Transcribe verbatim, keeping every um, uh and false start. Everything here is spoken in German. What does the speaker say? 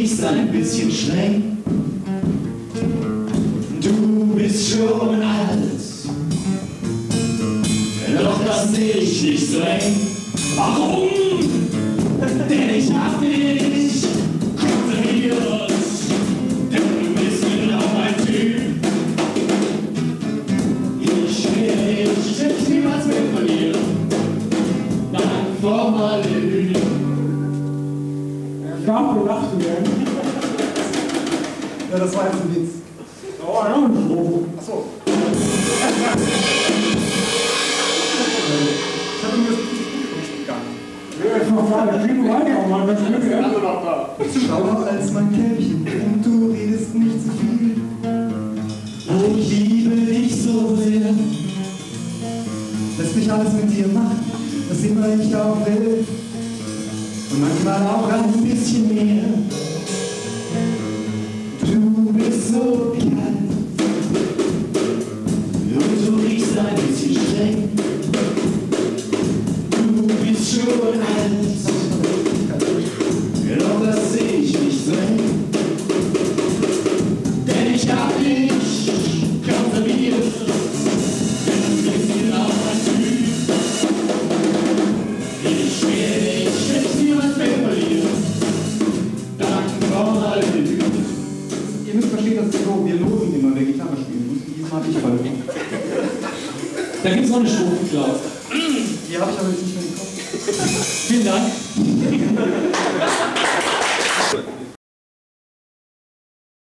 riechst ein bisschen streng. Du bist schon alt, doch das seh ich nicht so eng. Warum? Denn ich hab dich konserviert, denn du bist genau mein Typ. Ich schwöre, ich schätze niemals mehr von dir. Dank Formaldehyd. Ich hab gelacht, werden. Ja, das war jetzt ein Witz. Oh, ja, so. Achso. Ich hab mir das nicht gegangen. Ja, jetzt noch mal, kriegen wir weiter, Mann, das ist wirklich noch da. Schlauer als mein Käppchen und du redest nicht zu viel. Und ich liebe dich so sehr. Lass mich alles mit dir machen, was immer ich auch will. Und manchmal auch ein bisschen mehr. Du bist so kalt und du riechst ein bisschen streng. Du bist schon alt, doch das seh ich nicht so eng. Denn ich hab dich konserviert, denn du bist genau mein Typ. Ich schwöre, ich schätze niemals mehr verlieren. Dank Formaldehyd. Ihr müsst verstehen, dass es so, wir losen immer, wer Gitarre spielen muss. Diesmal habe ich verloren. Da gibt's noch eine Strophe, Klaus. Die habe ich aber jetzt nicht mehr im Kopf. Vielen Dank.